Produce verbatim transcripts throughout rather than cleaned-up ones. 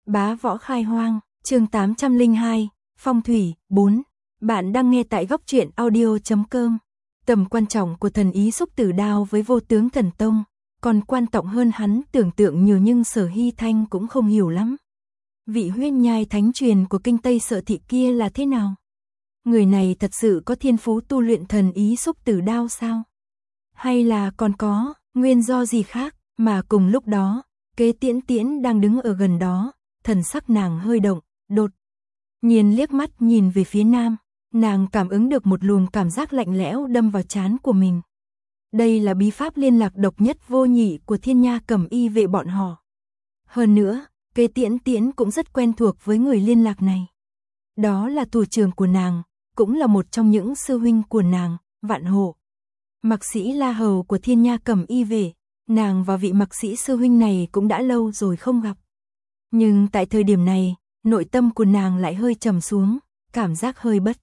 Bá võ khai hoang, chương tám trăm lẻ hai, phong thủy, bốn. Bạn đang nghe tại góc truyện audio chấm com. Tầm quan trọng của thần ý xúc tử đao với vô tướng thần tông, còn quan trọng hơn hắn tưởng tượng nhiều nhưng Sở Hy Thanh cũng không hiểu lắm. Vị huyết nhai thánh truyền của kinh Tây Sợ Thị kia là thế nào? Người này thật sự có thiên phú tu luyện thần ý xúc tử đao sao? Hay là còn có nguyên do gì khác? Mà cùng lúc đó, Kế Tiễn Tiễn đang đứng ở gần đó, thần sắc nàng hơi động, đột nhiên liếc mắt nhìn về phía nam, nàng cảm ứng được một luồng cảm giác lạnh lẽo đâm vào trán của mình. Đây là bí pháp liên lạc độc nhất vô nhị của Thiên Nha Cẩm Y vệ bọn họ. Hơn nữa, Kế Tiễn Tiễn cũng rất quen thuộc với người liên lạc này. Đó là thủ trưởng của nàng, cũng là một trong những sư huynh của nàng, Vạn Hổ. Mạc Sĩ La Hầu của Thiên Nha Cẩm Y vệ, nàng và vị Mạc Sĩ sư huynh này cũng đã lâu rồi không gặp. Nhưng tại thời điểm này, nội tâm của nàng lại hơi trầm xuống, cảm giác hơi bất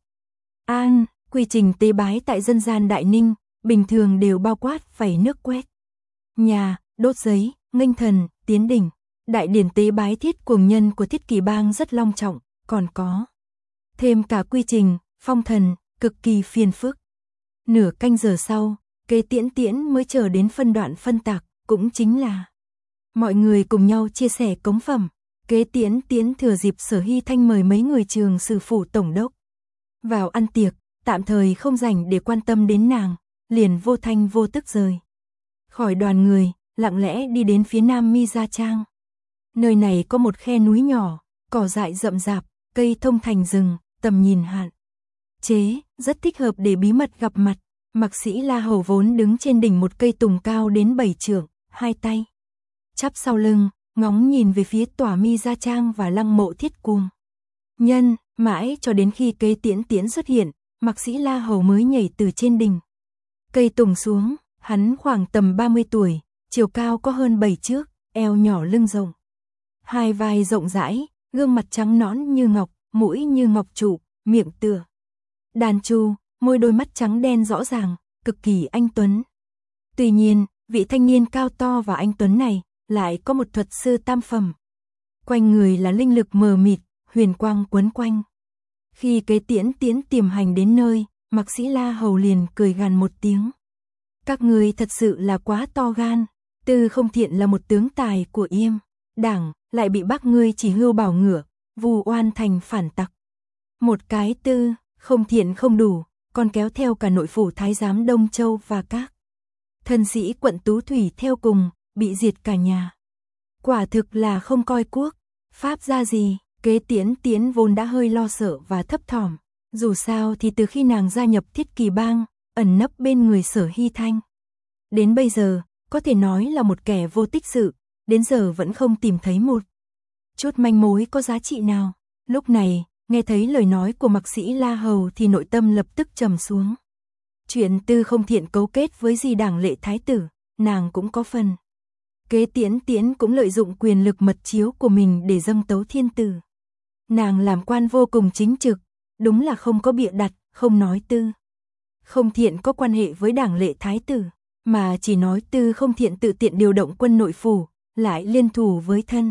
an. Quy trình tế bái tại dân gian Đại Ninh, bình thường đều bao quát phẩy nước quét nhà, đốt giấy, nghênh thần, tiến đỉnh. Đại điển tế bái Thiết Cuồng Nhân của Thiết Kỳ Bang rất long trọng, còn có thêm cả quy trình phong thần, cực kỳ phiền phức. Nửa canh giờ sau, Kế Tiễn Tiễn mới chờ đến phân đoạn phân tạc, cũng chính là mọi người cùng nhau chia sẻ cống phẩm. Kế Tiễn Tiễn thừa dịp Sở Hy Thanh mời mấy người trường sử phủ tổng đốc vào ăn tiệc, tạm thời không rảnh để quan tâm đến nàng, liền vô thanh vô tức rời khỏi đoàn người, lặng lẽ đi đến phía nam Mi Gia Trang. Nơi này có một khe núi nhỏ, cỏ dại rậm rạp, cây thông thành rừng, tầm nhìn hạn chế, rất thích hợp để bí mật gặp mặt. Mạc Sĩ La Hầu vốn đứng trên đỉnh một cây tùng cao đến bảy trượng, hai tay chắp sau lưng, ngóng nhìn về phía tòa Mi Gia Trang và lăng mộ Thiết Cuồng Nhân, mãi cho đến khi Kế Tiễn Tiễn xuất hiện, Mạc Sĩ La Hầu mới nhảy từ trên đỉnh cây tùng xuống. Hắn khoảng tầm ba mươi tuổi, chiều cao có hơn bảy trượng, eo nhỏ lưng rộng, hai vai rộng rãi, gương mặt trắng nõn như ngọc, mũi như ngọc trụ, miệng tựa đàn chu, môi đôi mắt trắng đen rõ ràng, cực kỳ anh tuấn. Tuy nhiên, vị thanh niên cao to và anh tuấn này lại có một thuật sư tam phẩm. Quanh người là linh lực mờ mịt, huyền quang quấn quanh. Khi Kế Tiễn Tiễn tiềm hành đến nơi, Mạc Sĩ La Hầu liền cười gằn một tiếng. Các người thật sự là quá to gan. Tư Không Thiện là một tướng tài của Yêm Đảng, lại bị bác ngươi chỉ hưu bảo ngửa, vu oan thành phản tặc. Một cái Tư Không Thiện không đủ, còn kéo theo cả nội phủ thái giám Đông Châu và các thân sĩ quận Tú Thủy theo cùng, bị diệt cả nhà. Quả thực là không coi quốc pháp ra gì. Kế Tiễn Tiễn vốn đã hơi lo sợ và thấp thỏm. Dù sao thì từ khi nàng gia nhập Thiết Kỳ Bang, ẩn nấp bên người Sở Hy Thanh, đến bây giờ, có thể nói là một kẻ vô tích sự, đến giờ vẫn không tìm thấy một chút manh mối có giá trị nào. Lúc này, nghe thấy lời nói của Mạc Sĩ La Hầu thì nội tâm lập tức trầm xuống. Chuyện Tư Không Thiện cấu kết với Di Đảng Lệ Thái Tử, nàng cũng có phần. Kế Tiễn Tiễn cũng lợi dụng quyền lực mật chiếu của mình để dâng tấu thiên tử. Nàng làm quan vô cùng chính trực, đúng là không có bịa đặt, không nói Tư Không Thiện có quan hệ với Đảng Lệ Thái Tử, mà chỉ nói Tư Không Thiện tự tiện điều động quân nội phủ, lại liên thủ với thân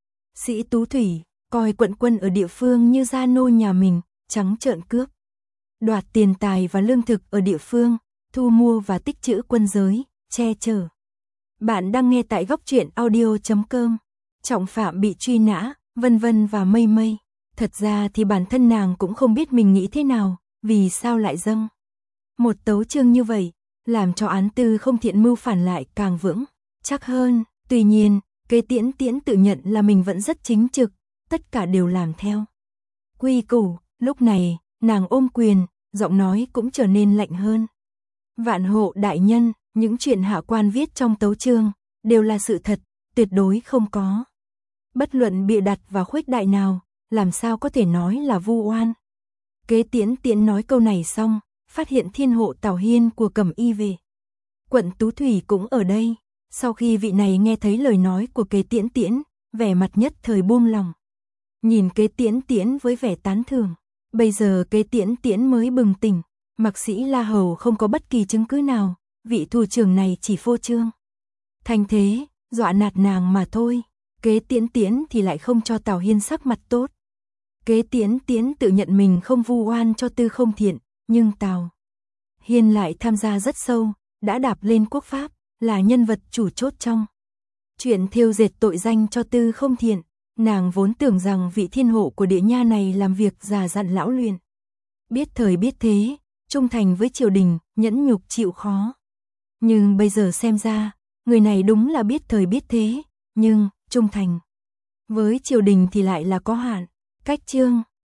sĩ Tú Thủy, coi quận quân ở địa phương như gia nô nhà mình, trắng trợn cướp đoạt tiền tài và lương thực ở địa phương, thu mua và tích trữ quân giới, che chở. Bạn đang nghe tại góc truyện audio chấm com. Trọng phạm bị truy nã, vân vân và mây mây. Thật ra thì bản thân nàng cũng không biết mình nghĩ thế nào, vì sao lại dâng một tấu chương như vậy, làm cho án Tư Không Thiện mưu phản lại càng vững chắc hơn. Tuy nhiên, Kế Tiễn Tiễn tự nhận là mình vẫn rất chính trực, tất cả đều làm theo quy củ. Lúc này, nàng ôm quyền, giọng nói cũng trở nên lạnh hơn. Vạn Hộ đại nhân, những chuyện hạ quan viết trong tấu chương đều là sự thật, tuyệt đối không có bất luận bịa đặt và khuếch đại nào, làm sao có thể nói là vu oan. Kế Tiễn Tiễn nói câu này xong, phát hiện Thiên Hộ Tào Hiên của Cẩm Y về quận Tú Thủy cũng ở đây. Sau khi vị này nghe thấy lời nói của Kế Tiễn Tiễn, vẻ mặt nhất thời buông lòng, nhìn Kế Tiễn Tiễn với vẻ tán thưởng. Bây giờ Kế Tiễn Tiễn mới bừng tỉnh, Mạc Sĩ La Hầu không có bất kỳ chứng cứ nào, vị thủ trưởng này chỉ phô trương thành thế, dọa nạt nàng mà thôi. Kế Tiễn Tiễn thì lại không cho Tào Hiên sắc mặt tốt. Kế Tiễn Tiễn tự nhận mình không vu oan cho Tư Không Thiện, nhưng Tào Hiên lại tham gia rất sâu, đã đạp lên quốc pháp, là nhân vật chủ chốt trong chuyện thêu dệt tội danh cho Tư Không Thiện. Nàng vốn tưởng rằng vị thiên hộ của địa nha này làm việc già dặn lão luyện, biết thời biết thế, trung thành với triều đình, nhẫn nhục chịu khó. Nhưng bây giờ xem ra, người này đúng là biết thời biết thế, nhưng trung thành với triều đình thì lại là có hạn. Cách chương